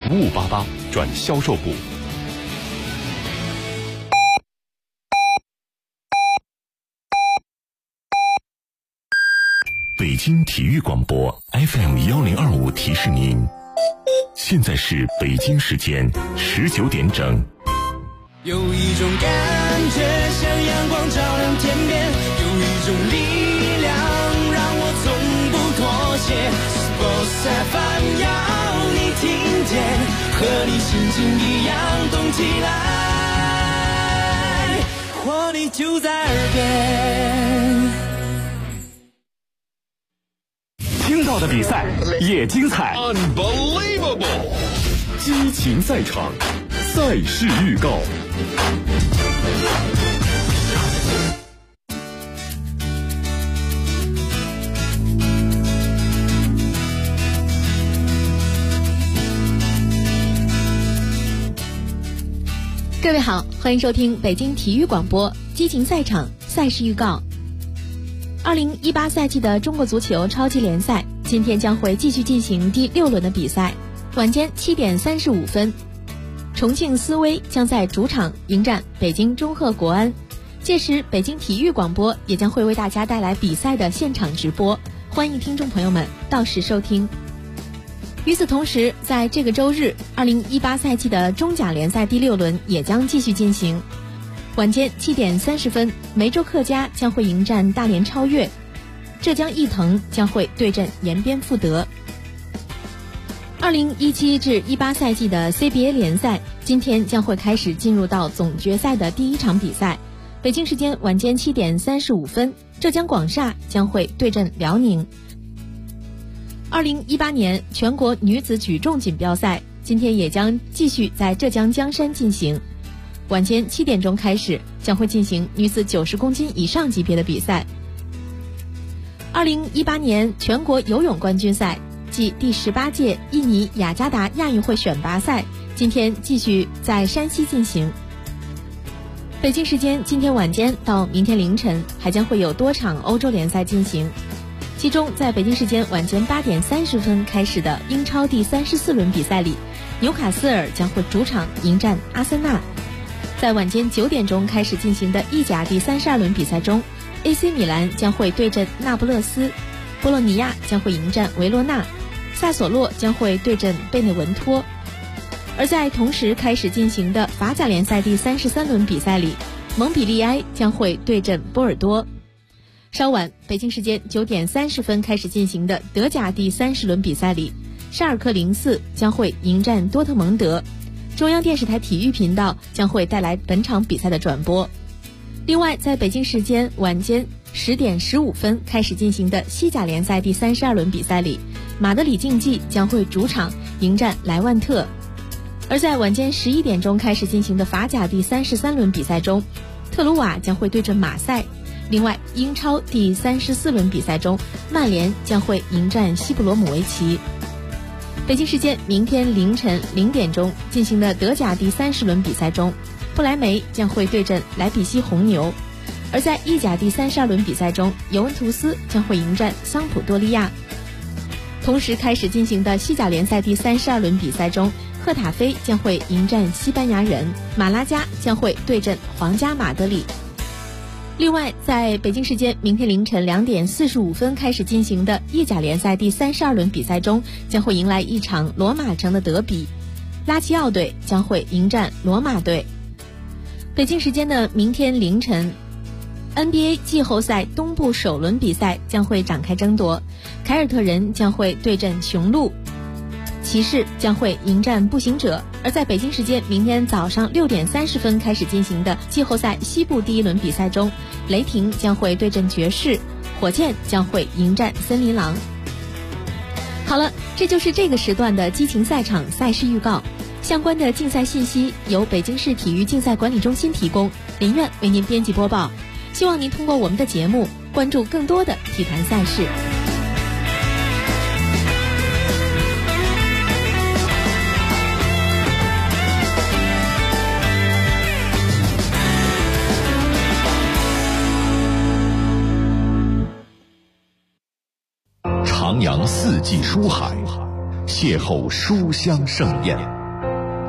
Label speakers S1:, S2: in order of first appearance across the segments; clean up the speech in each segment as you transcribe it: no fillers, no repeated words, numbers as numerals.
S1: 5588转销售部。
S2: 北京体育广播 FM1025提示您，现在是北京时间19点整。
S3: 有一种感觉像阳光照亮天边，有一种力量让我从不妥协。Sports FM 要你听见，和你心情一样动起来，活力就在耳边。
S1: 听到的比赛也精彩
S4: Unbelievable
S1: 激情赛场，赛事预告。
S5: 各位好，欢迎收听北京体育广播激情赛场赛事预告。2018赛季的中国足球超级联赛今天将会继续进行第6轮的比赛。晚间7点35分，重庆斯威将在主场迎战北京中赫国安，届时北京体育广播也将会为大家带来比赛的现场直播，欢迎听众朋友们到时收听。与此同时，在这个周日，2018赛季的中甲联赛第6轮也将继续进行。晚间7点30分，梅州客家将会迎战大连超越，浙江毅腾将会对阵延边富德。2017至18赛季的 CBA 联赛今天将会开始进入到总决赛的第1场比赛。北京时间晚间7点35分，浙江广厦将会对阵辽宁。2018年全国女子举重锦标赛今天也将继续在浙江江山进行。晚间7点钟开始，将会进行女子90公斤以上级别的比赛。2018年全国游泳冠军赛即第18届印尼雅加达亚运会选拔赛今天继续在山西进行。北京时间今天晚间到明天凌晨还将会有多场欧洲联赛进行，其中在北京时间晚间8点30分开始的英超第34轮比赛里，纽卡斯尔将会主场迎战阿森纳。在晚间9点钟开始进行的意甲第32轮比赛中， AC 米兰将会对阵那不勒斯，波洛尼亚将会迎战维罗纳，萨索洛将会对阵贝内文托。而在同时开始进行的法甲联赛第33轮比赛里，蒙彼利埃将会对阵波尔多。稍晚北京时间9点30分开始进行的德甲第30轮比赛里，沙尔克04将会迎战多特蒙德。中央电视台体育频道将会带来本场比赛的转播。另外，在北京时间晚间10点15分开始进行的西甲联赛第32轮比赛里，马德里竞技将会主场迎战莱万特。而在晚间11点钟开始进行的法甲第33轮比赛中，特鲁瓦将会对阵马赛。另外，英超第34轮比赛中，曼联将会迎战西布罗姆维奇。北京时间明天凌晨0点钟进行的德甲第30轮比赛中，不莱梅将会对阵莱比锡红牛。而在意甲第32轮比赛中，尤文图斯将会迎战桑普多利亚。同时开始进行的西甲联赛第32轮比赛中，赫塔菲将会迎战西班牙人，马拉加将会对阵皇家马德里。另外，在北京时间明天凌晨2点45分开始进行的意甲联赛第32轮比赛中，将会迎来一场罗马城的德比，拉齐奥队将会迎战罗马队。北京时间的明天凌晨， NBA 季后赛东部首轮比赛将会展开争夺，凯尔特人将会对阵雄鹿，骑士将会迎战步行者。而在北京时间明天早上6点30分开始进行的季后赛西部第1轮比赛中，雷霆将会对阵爵士，火箭将会迎战森林狼。好了，这就是这个时段的激情赛场赛事预告。相关的竞赛信息由北京市体育竞赛管理中心提供，林苑为您编辑播报。希望您通过我们的节目关注更多的体坛赛事。
S2: 徜徉四季书海，邂逅书香盛宴。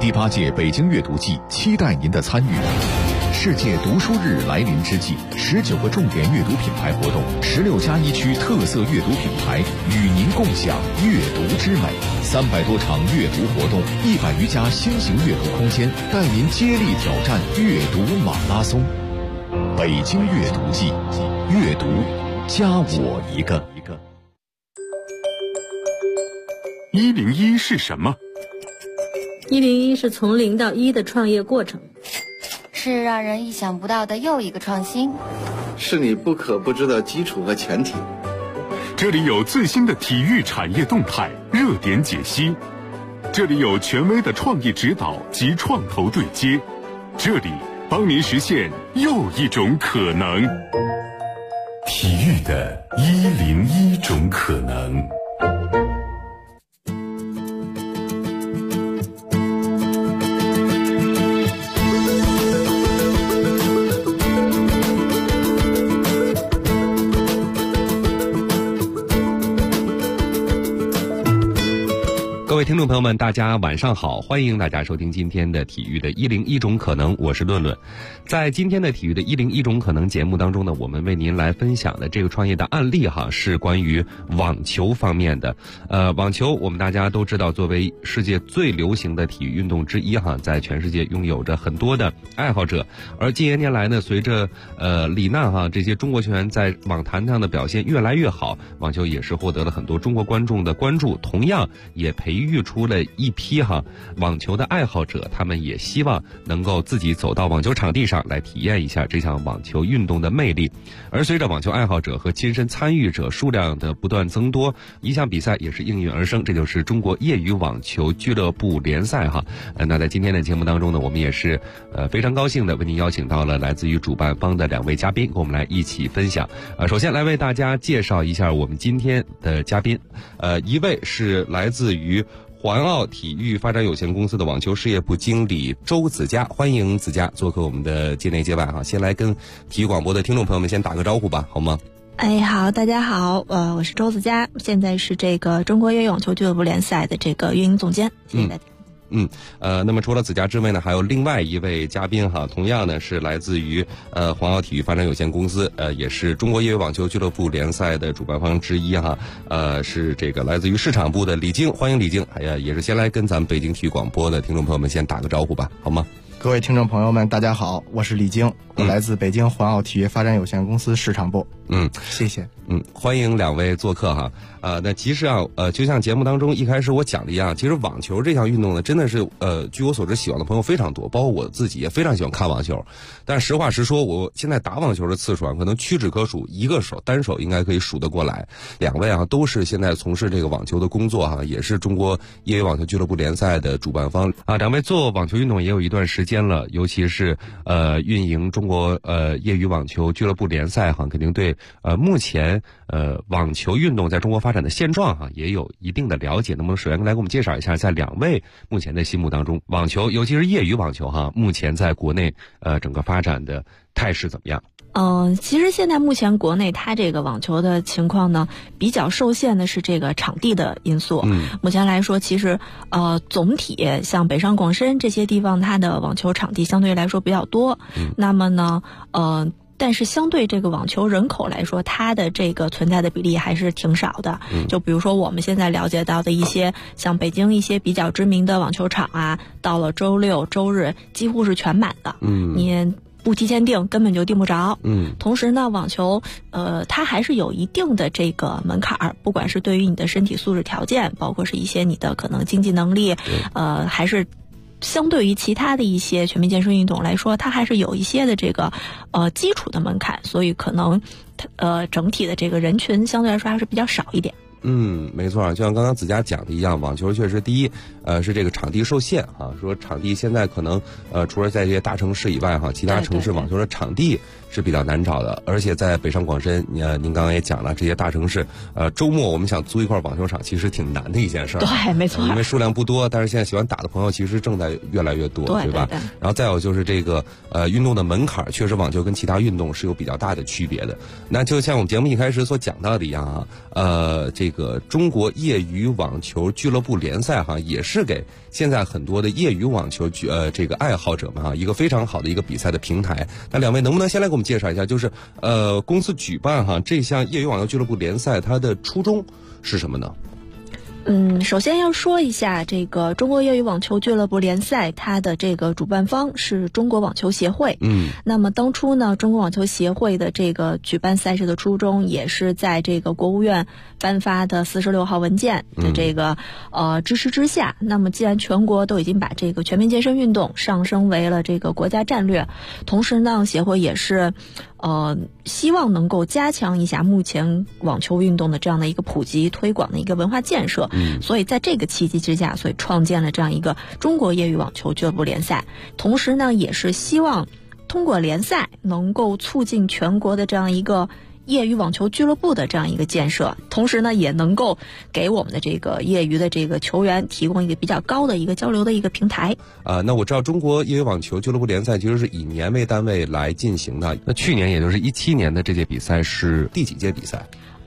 S1: 第8届北京阅读季期待您的参与。世界读书日来临之际，19个重点阅读品牌活动，16+1区特色阅读品牌与您共享阅读之美，300多场阅读活动，100余家新型阅读空间，带您接力挑战阅读马拉松。北京阅读季，阅读加我一个。
S2: 101是什么
S4: ？101是从0到1的创业过程，
S6: 是让人意想不到的又一个创新，
S7: 是你不可不知的基础和前提。
S2: 这里有最新的体育产业动态热点解析，这里有权威的创意指导及创投对接，这里帮您实现又一种可能。体育的101种可能。
S8: 各位听众朋友们，大家晚上好，欢迎大家收听今天的体育的101种可能，我是论论。在今天的体育的101种可能节目当中呢，我们为您来分享的这个创业的案例是关于网球方面的。网球我们大家都知道，作为世界最流行的体育运动之一在全世界拥有着很多的爱好者。而近些年来呢，随着李娜这些中国球员在网坛上的表现越来越好，网球也是获得了很多中国观众的关注，同样也培育出了一批网球的爱好者，他们也希望能够自己走到网球场地上来体验一下这项网球运动的魅力。而随着网球爱好者和亲身参与者数量的不断增多，一项比赛也是应运而生，这就是中国业余网球俱乐部联赛那在今天的节目当中呢，我们也是非常高兴的为您邀请到了来自于主办方的2位嘉宾，跟我们来一起分享。首先来为大家介绍一下我们今天的嘉宾，一位是来自于环奥体育发展有限公司的网球事业部经理周子佳，欢迎子佳做客我们的界内界外先来跟体育广播的听众朋友们先打个招呼吧，好吗？
S5: 好，大家好，我是周子佳，现在是这个中国业余网球俱乐部联赛的这个运营总监，谢谢大家。
S8: 那么除了子佳之外呢，还有另外一位嘉宾同样呢是来自于环奥体育发展有限公司，也是中国业余网球俱乐部联赛的主办方之一是这个来自于市场部的李菁，欢迎李菁。也是先来跟咱们北京体育广播的听众朋友们先打个招呼吧，好吗？
S9: 各位听众朋友们，大家好，我是李菁，我来自北京环奥体育发展有限公司市场部。谢谢。
S8: 欢迎2位做客那其实就像节目当中一开始我讲的一样，其实网球这项运动呢，真的是据我所知喜欢的朋友非常多，包括我自己也非常喜欢看网球。但实话实说，我现在打网球的次数可能屈指可数，一个手单手应该可以数得过来。2位都是现在从事这个网球的工作也是中国业余网球俱乐部联赛的主办方2位做网球运动也有一段时间了，尤其是运营中国业余网球俱乐部联赛肯定对目前网球运动在中国发展的现状也有一定的了解。那么首先来给我们介绍一下，在2位目前的心目当中，网球尤其是业余网球目前在国内整个发展的态势怎么样？
S5: 其实现在目前国内它这个网球的情况呢，比较受限的是这个场地的因素。目前来说，其实总体像北上广深这些地方，它的网球场地相对来说比较多。那么呢，但是相对这个网球人口来说，它的这个存在的比例还是挺少的。就比如说我们现在了解到的一些像北京一些比较知名的网球场到了周六周日几乎是全满的。你不提前订根本就订不着。同时呢，网球它还是有一定的这个门槛，不管是对于你的身体素质条件，包括是一些你的可能经济能力，还是相对于其他的一些全民健身运动来说，它还是有一些的这个基础的门槛，所以可能整体的这个人群相对来说还是比较少一点。
S8: 没错，就像刚刚子佳讲的一样，网球确实第一是这个场地受限说场地现在可能除了在这些大城市以外其他城市网球的场地是比较难找的。而且在北上广深您刚刚也讲了，这些大城市周末我们想租一块网球场其实挺难的一件事。
S5: 对，没错，
S8: 因为数量不多，但是现在喜欢打的朋友其实正在越来越多，对吧？然后再有就是这个运动的门槛，确实网球跟其他运动是有比较大的区别的。那就像我们节目一开始所讲到的一样这这个中国业余网球俱乐部联赛哈，也是给现在很多的业余网球这个爱好者们哈一个非常好的一个比赛的平台。那两位能不能先来给我们介绍一下，就是公司举办哈这项业余网球俱乐部联赛，它的初衷是什么呢？
S10: 首先要说一下这个中国业余网球俱乐部联赛，它的这个主办方是中国网球协会。那么当初呢，中国网球协会的这个举办赛事的初衷，也是在这个国务院颁发的46号文件的这个支持之下。那么既然全国都已经把这个全民健身运动上升为了这个国家战略，同时呢，协会也是希望能够加强一下目前网球运动的这样的一个普及推广的一个文化建设。所以在这个契机之下，所以创建了这样一个中国业余网球俱乐部联赛。同时呢，也是希望通过联赛能够促进全国的这样一个业余网球俱乐部的这样一个建设，同时呢，也能够给我们的这个业余的这个球员提供一个比较高的一个交流的一个平台。
S8: 那我知道中国业余网球俱乐部联赛其实是以年为单位来进行的。那去年也就是17年的这届比赛是第几届比赛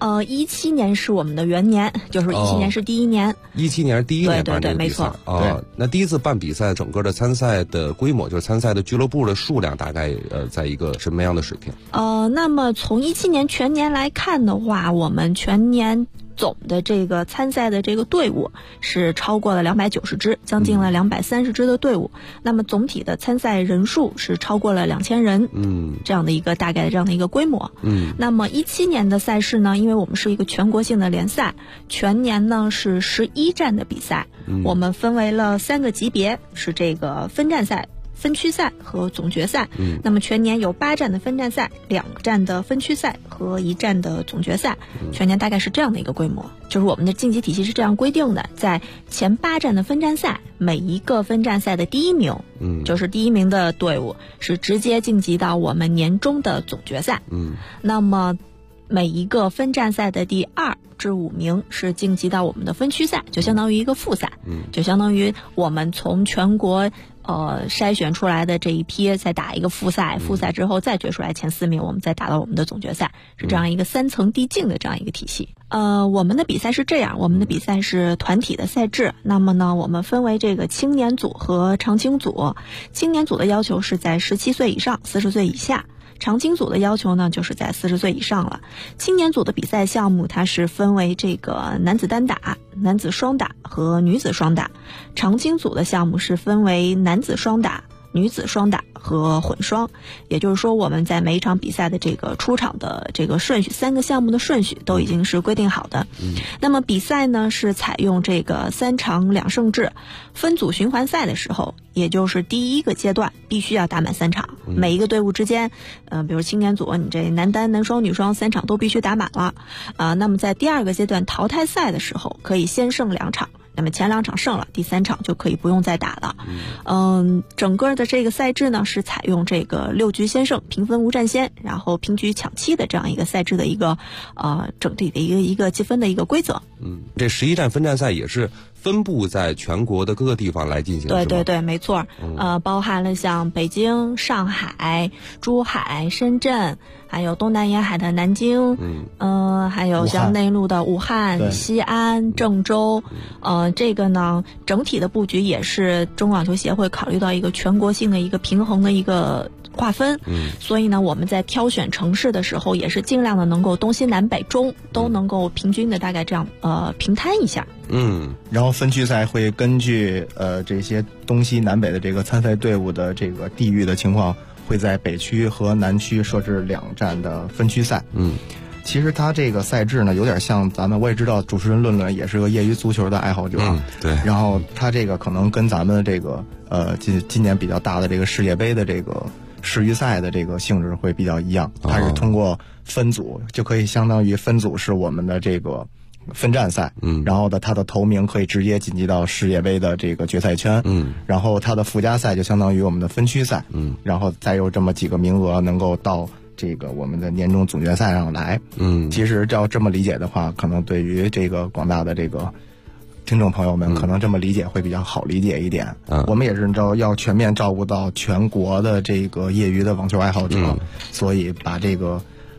S10: ？17年是我们的元年，就是17年是第一年。
S8: 17年是第一年办这个比赛。
S10: 对，没错。
S8: 那第一次办比赛，整个的参赛的规模，就是参赛的俱乐部的数量，大概在一个什么样的水平？
S10: 那么从17年全年来看的话，我们全年总的这个参赛的这个队伍是超过了290支，将近了230支的队伍。那么总体的参赛人数是超过了2000人，这样的一个大概的这样的一个规模。那么17年的赛事呢，因为我们是一个全国性的联赛，全年呢是11站的比赛，我们分为了3个级别，是这个分站赛、分区赛和总决赛。那么全年有8站的分站赛、2站的分区赛和1站的总决赛，全年大概是这样的一个规模。就是我们的晋级体系是这样规定的，在前8站的分站赛，每一个分站赛的第1名，就是第1名的队伍是直接晋级到我们年终的总决赛。那么每一个分站赛的第2至5名是晋级到我们的分区赛，就相当于一个复赛，就相当于我们从全国筛选出来的这一批再打一个复赛，复赛之后再决出来前4名，我们再打到我们的总决赛，是这样一个3层递进的这样一个体系。我们的比赛是这样，我们的比赛是团体的赛制。那么呢，我们分为这个青年组和常青组。青年组的要求是在17岁以上，40岁以下。常青组的要求呢，就是在40岁以上了。青年组的比赛项目，它是分为这个男子单打、男子双打和女子双打。常青组的项目是分为男子双打、女子双打和混双，也就是说我们在每一场比赛的这个出场的这个顺序，3个项目的顺序都已经是规定好的。那么比赛呢是采用这个3场2胜制。分组循环赛的时候，也就是第1个阶段必须要打满3场，每一个队伍之间比如青年组你这男单、男双、女双3场都必须打满了。那么在第2个阶段淘汰赛的时候，可以先胜2场，那么前2场胜了，第3场就可以不用再打了。整个的这个赛制呢是采用这个6局先胜、平分无占先，然后平局抢七的这样一个赛制的一个整体的一个积分的一个规则。
S8: 这11站分站赛也是分布在全国的各个地方来进行。
S10: 对，没错。包含了像北京、上海、珠海、深圳，还有东南沿海的南京，还有像内陆的武汉、西安、郑州。这个呢，整体的布局也是中国网球协会考虑到一个全国性的一个平衡的一个划分。所以呢，我们在挑选城市的时候，也是尽量的能够东西南北中都能够平均的大概这样平摊一下。
S9: 然后分区赛会根据这些东西南北的这个参赛队伍的这个地域的情况，会在北区和南区设置2站的分区赛。其实它这个赛制呢，有点像咱们，我也知道主持人论论也是个业余足球的爱好者。
S8: 对。
S9: 然后它这个可能跟咱们的这个今年比较大的这个世界杯的这个世预赛的这个性质会比较一样，它是通过分组，就可以相当于分组是我们的这个分站赛，然后它的头名可以直接晋级到世界杯的这个决赛圈，然后它的附加赛就相当于我们的分区赛，然后再有这么几个名额能够到这个我们的年终总决赛上来。其实要这么理解的话，可能对于这个广大的这个听众朋友们，可能这么理解会比较好理解一点。我们也是要全面照顾到全国的这个业余的网球爱好者，所以把这个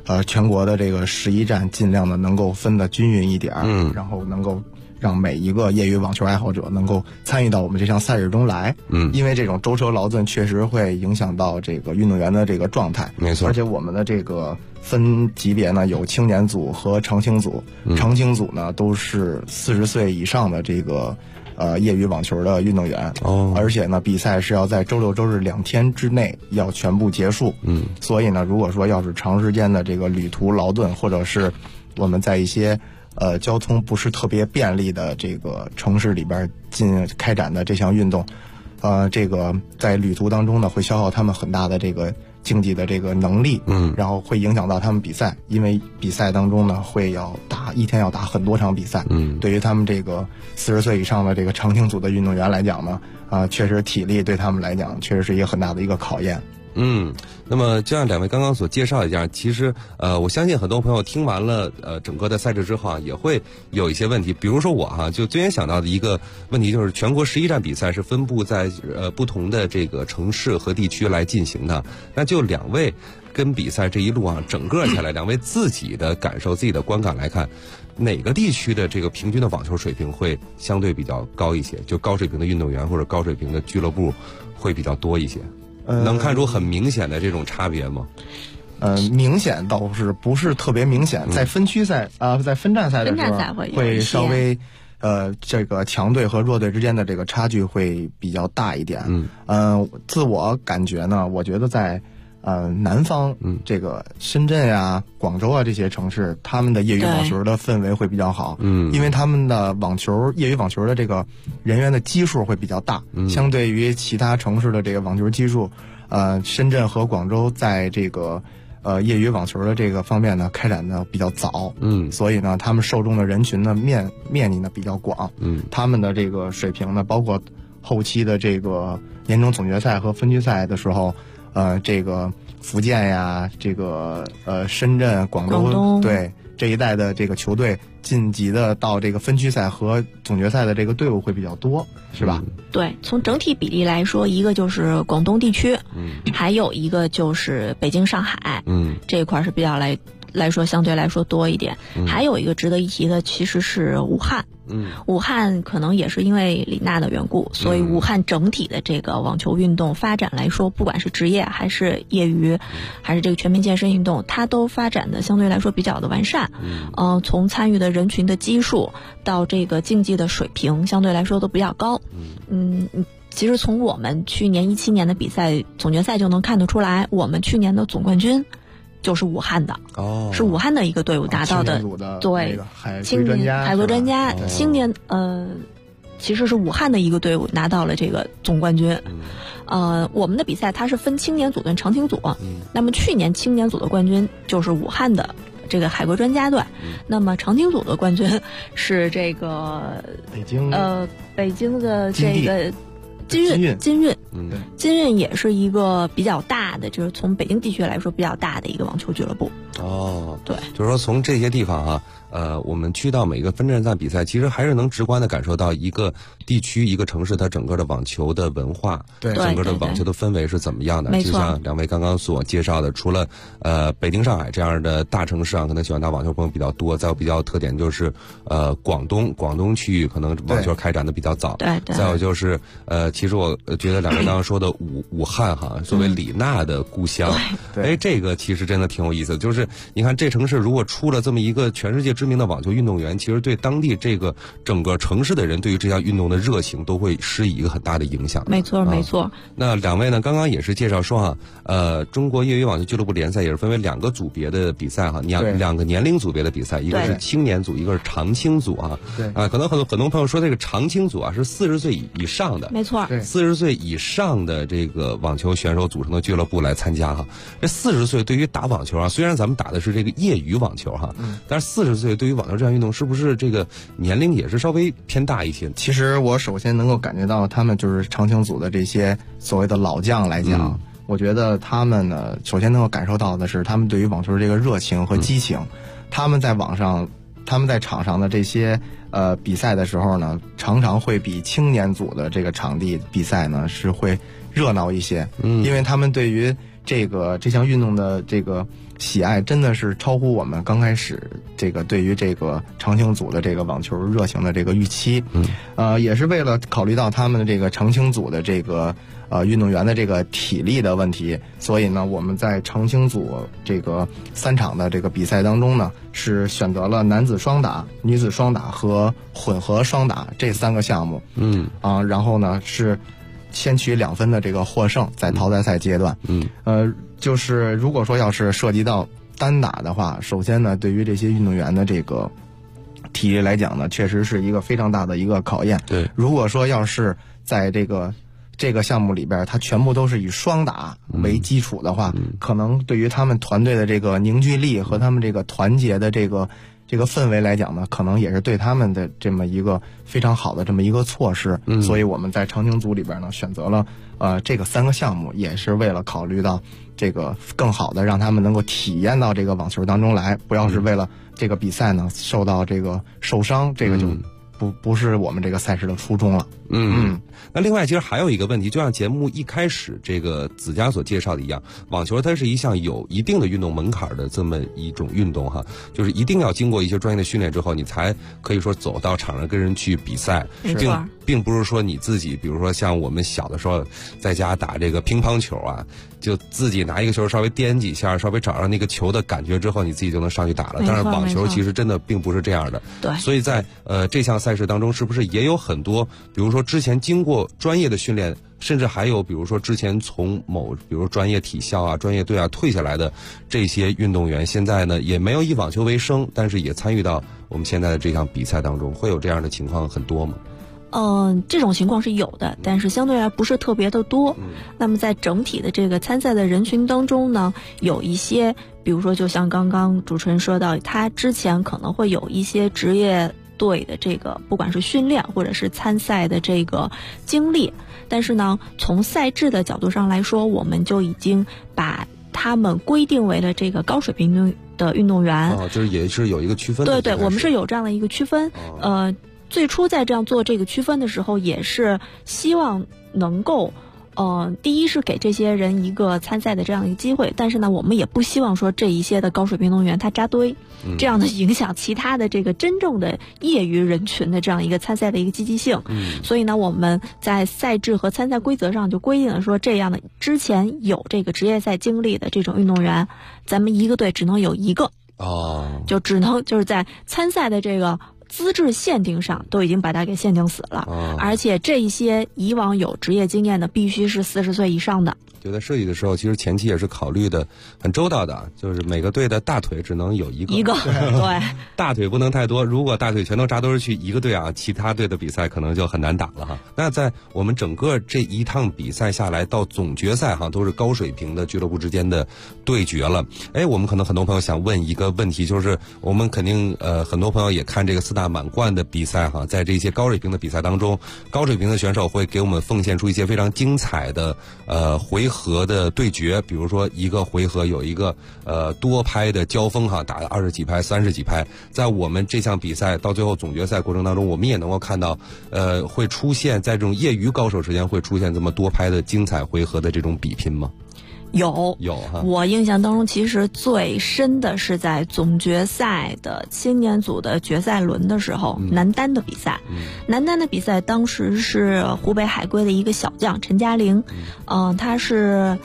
S9: 全国的这个11站尽量的能够分得均匀一点，然后能够让每一个业余网球爱好者能够参与到我们这项赛事中来。因为这种舟车劳顿确实会影响到这个运动员的这个状态。
S8: 没错。
S9: 而且我们的这个分级别呢，有青年组和常青组。常青组呢都是40岁以上的这个业余网球的运动员。而且呢，比赛是要在周六周日2天之内要全部结束。所以呢，如果说要是长时间的这个旅途劳顿，或者是我们在一些交通不是特别便利的这个城市里边开展的这项运动，这个在旅途当中呢，会消耗他们很大的这个竞技的这个能力，然后会影响到他们比赛，因为比赛当中呢一天要打很多场比赛。对于他们这个40岁以上的这个常青组的运动员来讲呢，确实体力对他们来讲确实是一个很大的一个考验。
S8: 那么就像两位刚刚所介绍一下，其实我相信很多朋友听完了整个的赛制之后也会有一些问题。比如说我就最先想到的一个问题就是全国11站比赛是分布在不同的这个城市和地区来进行的，那就两位跟比赛这一路整个下来，两位自己的感受、自己的观感来看，哪个地区的这个平均的网球水平会相对比较高一些？就高水平的运动员或者高水平的俱乐部会比较多一些？能看出很明显的这种差别吗？
S9: 明显倒是不是特别明显，在分区赛在分站赛的时候会稍微这个强队和弱队之间的这个差距会比较大一点。自我感觉呢，我觉得在南方，这个深圳呀、广州啊这些城市，他们的业余网球的氛围会比较好。因为他们的业余网球的这个人员的基数会比较大，相对于其他城市的这个网球基数，深圳和广州在这个业余网球的这个方面呢开展的比较早。所以呢，他们受众的人群呢面积呢比较广。他们的这个水平呢，包括后期的这个年终总决赛和分区赛的时候。这个福建呀，这个深圳、广州对这一带的这个球队晋级的到这个分区赛和总决赛的这个队伍会比较多，是吧？
S10: 对，从整体比例来说，一个就是广东地区，还有一个就是北京、上海，这一块是比较来说相对来说多一点。还有一个值得一提的，其实是武汉。武汉可能也是因为李娜的缘故，所以武汉整体的这个网球运动发展来说，不管是职业还是业余，还是这个全民健身运动，它都发展的相对来说比较的完善。从参与的人群的基数到这个竞技的水平，相对来说都比较高。其实从我们去年17年的比赛总决赛就能看得出来，我们去年的总冠军就是武汉的，是武汉的一个队伍拿到的，对，青年海归专家青年，其实是武汉的一个队伍拿到了这个总冠军。我们的比赛它是分青年组跟常青组，那么去年青年组的冠军就是武汉的这个海归专家队，那么常青组的冠军是这个北京的这个金运也是一个比较大的，就是从北京地区来说比较大的一个网球俱乐部。对，
S8: 就是说从这些地方我们去到每个分站赛比赛，其实还是能直观的感受到一个地区、一个城市它整个的网球的文化，整个的网球的氛围是怎么样的。就像两位刚刚所介绍的，除了北京、上海这样的大城市可能喜欢打网球朋友比较多，再有比较特点就是广东区域可能网球开展的比较早。再有就是其实我觉得两位刚刚说的武汉作为李娜的故乡，这个其实真的挺有意思的。就是你看这城市如果出了这么一个全世界知名的网球运动员，其实对当地这个整个城市的人对于这项运动的热情都会施以一个很大的影响。
S10: 没错。
S8: 那两位呢，刚刚也是介绍说中国业余网球俱乐部联赛也是分为2个组别的比赛2个年龄组别的比赛，一个是青年组，一个是常青组可能很多朋友说这个常青组是40岁以上的，
S10: 没错
S8: ，40岁以上的这个网球选手组成的俱乐部来参加这40岁对于打网球虽然咱们打的是这个业余网球但是40岁对于网球这项运动是不是这个年龄也是稍微偏大一些？
S9: 其实我首先能够感觉到他们就是常青组的这些所谓的老将来讲，我觉得他们呢首先能够感受到的是他们对于网球这个热情和激情。他们在场上的这些比赛的时候呢，常常会比青年组的这个场地比赛呢是会热闹一些。因为他们对于这项运动的这个喜爱真的是超乎我们刚开始这个对于这个长青组的这个网球热情的这个预期。也是为了考虑到他们的这个长青组的这个运动员的这个体力的问题，所以呢，我们在长青组这个3场的这个比赛当中呢，是选择了男子双打、女子双打和混合双打这3个项目。然后呢是先取2分的这个获胜，在淘汰赛阶段。就是如果说要是涉及到单打的话，首先呢，对于这些运动员的这个体力来讲呢，确实是一个非常大的一个考验。
S8: 对，
S9: 如果说要是在这个项目里边，它全部都是以双打为基础的话，可能对于他们团队的这个凝聚力和他们这个团结的这个氛围来讲呢，可能也是对他们的这么一个非常好的这么一个措施。所以我们在长青组里边呢，选择了这个3个项目，也是为了考虑到这个更好的让他们能够体验到这个网球当中来，不要是为了这个比赛呢受到这个受伤，这个就不是我们这个赛事的初衷了。
S8: 那另外其实还有一个问题，就像节目一开始这个子佳所介绍的一样，网球它是一项有一定的运动门槛的这么一种运动哈，就是一定要经过一些专业的训练之后，你才可以说走到场上跟人去比赛。并不是说你自己比如说像我们小的时候在家打这个乒乓球啊，就自己拿一个球稍微颠几下，稍微找上那个球的感觉之后，你自己就能上去打了。但是网球其实真的并不是这样的。
S10: 对，
S8: 所以在这项赛事当中，是不是也有很多比如说之前经过专业的训练，甚至还有比如说之前从比如专业体校啊、专业队啊退下来的这些运动员，现在呢也没有以网球为生，但是也参与到我们现在的这项比赛当中，会有这样的情况很多吗？
S10: 这种情况是有的，但是相对来不是特别的多。那么在整体的这个参赛的人群当中呢，有一些比如说就像刚刚主持人说到，他之前可能会有一些职业队的这个不管是训练或者是参赛的这个经历，但是呢从赛制的角度上来说，我们就已经把他们规定为了这个高水平的运动员。
S8: 就是也是有一个区分的。
S10: 对，我们是有这样的一个区分。最初在这样做这个区分的时候，也是希望能够第一是给这些人一个参赛的这样一个机会，但是呢我们也不希望说这一些的高水平运动员他扎堆，这样的影响其他的这个真正的业余人群的这样一个参赛的一个积极性。所以呢我们在赛制和参赛规则上就规定了说，这样的之前有这个职业赛经历的这种运动员，咱们一个队只能有一个。就只能就是在参赛的这个资质限定上都已经把它给限定死了。而且这一些以往有职业经验的必须是40岁以上的。
S8: 就在设计的时候，其实前期也是考虑的很周到的，就是每个队的大腿只能有一个，
S10: 对，
S8: 大腿不能太多。如果大腿全都扎堆去一个队啊，其他队的比赛可能就很难打了哈。那在我们整个这一趟比赛下来，到总决赛哈，都是高水平的俱乐部之间的对决了。我们可能很多朋友想问一个问题，就是我们肯定很多朋友也看这个4大满贯的比赛哈，在这些高水平的比赛当中，高水平的选手会给我们奉献出一些非常精彩的回合的对决，比如说一个回合有一个多拍的交锋哈，打了20几拍、30几拍。在我们这项比赛到最后总决赛过程当中，我们也能够看到会出现在这种业余高手之间会出现这么多拍的精彩回合的这种比拼吗？
S10: 有
S8: 哈。
S10: 我印象当中其实最深的是在总决赛的青年组的决赛轮的时候，男单的比赛。男单的比赛当时是湖北海归的一个小将陈嘉玲，他是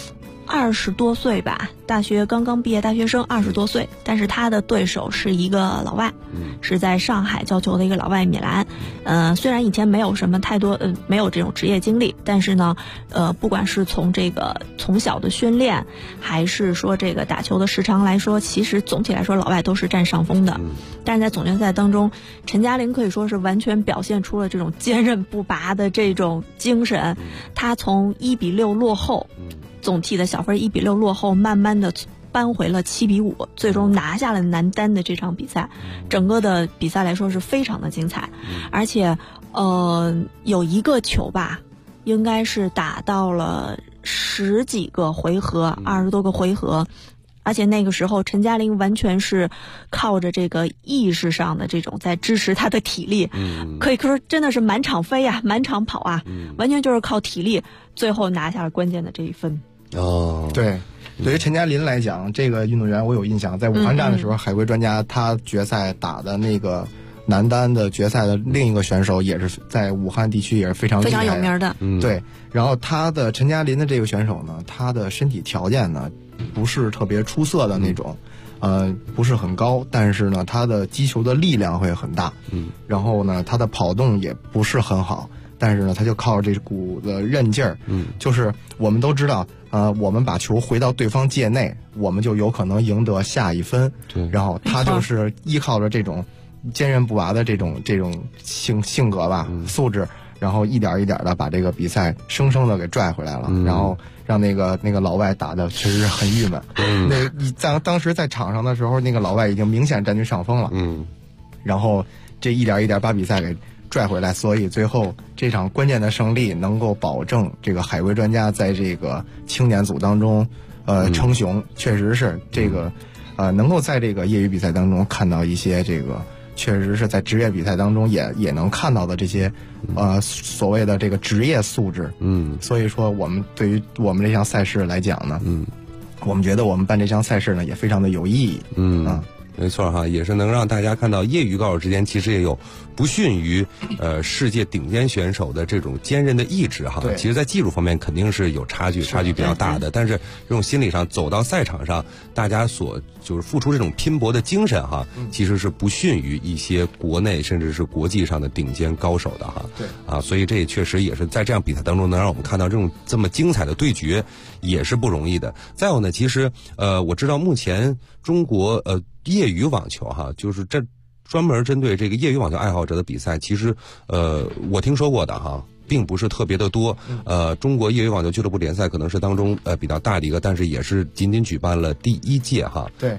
S10: 20多岁吧，大学刚刚毕业，大学生20多岁，但是他的对手是一个老外，是在上海教球的一个老外米兰。虽然以前没有什么太多没有这种职业经历，但是呢不管是从这个从小的训练，还是说这个打球的时长来说，其实总体来说老外都是占上风的。但是在总决赛当中，陈嘉玲可以说是完全表现出了这种坚韧不拔的这种精神。他从1-6落后，总体的小分1-6落后，慢慢的扳回了7-5，最终拿下了男单的这场比赛。整个的比赛来说是非常的精彩，而且有一个球吧，应该是打到了10几个回合，20多个回合。而且那个时候陈嘉玲完全是靠着这个意识上的这种在支持她的体力，可以说真的是满场飞啊，满场跑啊，完全就是靠体力最后拿下了关键的这一分。
S8: 哦，
S9: 对。对于陈嘉林来讲，这个运动员我有印象，在武汉站的时候，海归专家他决赛打的那个男单的决赛的另一个选手，也是在武汉地区也是非常
S10: 有名的。
S9: 对，然后陈嘉林的这个选手呢，他的身体条件呢不是特别出色的那种，不是很高，但是呢，他的击球的力量会很大，然后呢，他的跑动也不是很好。但是呢，他就靠这股的韧劲儿，就是我们都知道，我们把球回到对方界内，我们就有可能赢得下一分。
S8: 对，
S9: 然后他就是依靠着这种坚韧不拔的这种性格吧，素质，然后一点一点的把这个比赛生生的给拽回来了，然后让那个老外打的确实很郁闷。当时在场上的时候，那个老外已经明显占据上风了。然后这一点一点把比赛给拽回来，所以最后这场关键的胜利能够保证这个海归专家在这个青年组当中称雄，确实是这个能够在这个业余比赛当中看到一些这个确实是在职业比赛当中也能看到的这些所谓的这个职业素质。所以说我们对于我们这项赛事来讲呢，我们觉得我们办这项赛事呢也非常的有意义。
S8: 没错哈，也是能让大家看到业余高手之间其实也有不逊于世界顶尖选手的这种坚韧的意志哈。其实在技术方面肯定是有差距比较大的，但是这种心理上走到赛场上，大家就是付出这种拼搏的精神哈，其实是不逊于一些国内甚至是国际上的顶尖高手的哈。
S9: 对
S8: 啊，所以这也确实也是在这样比赛当中能让我们看到这么精彩的对决，也是不容易的。再有呢，其实我知道目前中国业余网球哈，就是这专门针对这个业余网球爱好者的比赛，其实我听说过的哈，并不是特别的多。中国业余网球俱乐部联赛可能是当中比较大的一个，但是也是仅仅举办了第一届哈。
S9: 对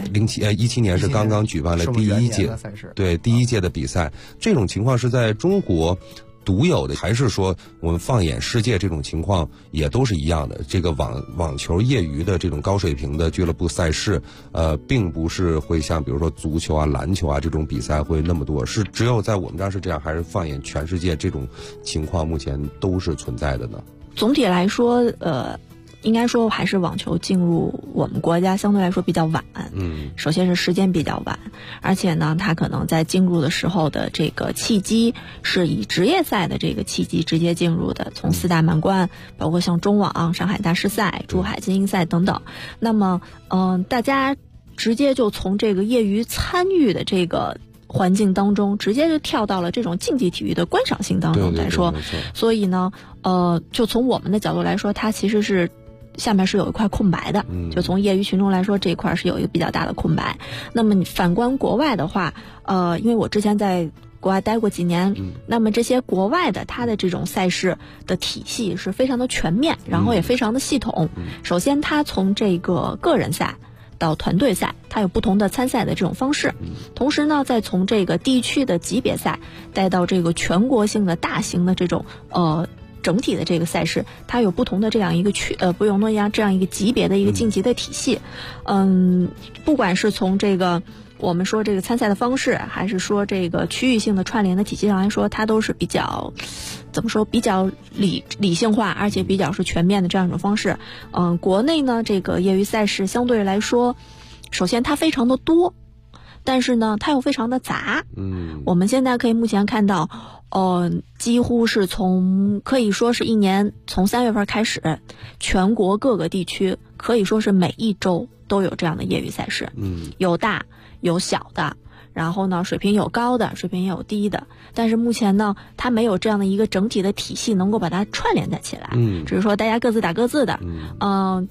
S8: ，17年是刚刚举办了第一届
S9: 赛事，
S8: 对第一届的比赛。这种情况是在中国独有的，还是说我们放眼世界这种情况也都是一样的？这个网球业余的这种高水平的俱乐部赛事，并不是会像比如说足球啊、篮球啊这种比赛会那么多，是只有在我们这儿是这样，还是放眼全世界这种情况目前都是存在的呢？
S10: 总体来说，应该说还是网球进入我们国家相对来说比较晚。首先是时间比较晚，而且呢，它可能在进入的时候的这个契机是以职业赛的这个契机直接进入的，从4大满贯，包括像中网、上海大师赛、珠海精英赛等等。那么，大家直接就从这个业余参与的这个环境当中，直接就跳到了这种竞技体育的观赏性当中来说。所以呢，就从我们的角度来说，它其实是下面是有一块空白的，就从业余群众来说，这一块是有一个比较大的空白。那么你反观国外的话，因为我之前在国外待过几年，那么这些国外的它的这种赛事的体系是非常的全面，然后也非常的系统。首先它从这个个人赛到团队赛，它有不同的参赛的这种方式，同时呢再从这个地区的级别赛带到这个全国性的大型的这种整体的这个赛事，它有不同的这样一个不同的这样一个级别的一个晋级的体系。不管是从这个我们说这个参赛的方式，还是说这个区域性的串联的体系上来说，它都是比较怎么说，比较理性化，而且比较是全面的这样一种方式。国内呢这个业余赛事相对来说，首先它非常的多，但是呢它又非常的杂。我们现在可以目前看到几乎是可以说是一年从3月份开始，全国各个地区可以说是每一周都有这样的业余赛事。有大有小的，然后呢水平有高的，水平也有低的，但是目前呢它没有这样的一个整体的体系能够把它串联在起来。只是说大家各自打各自的。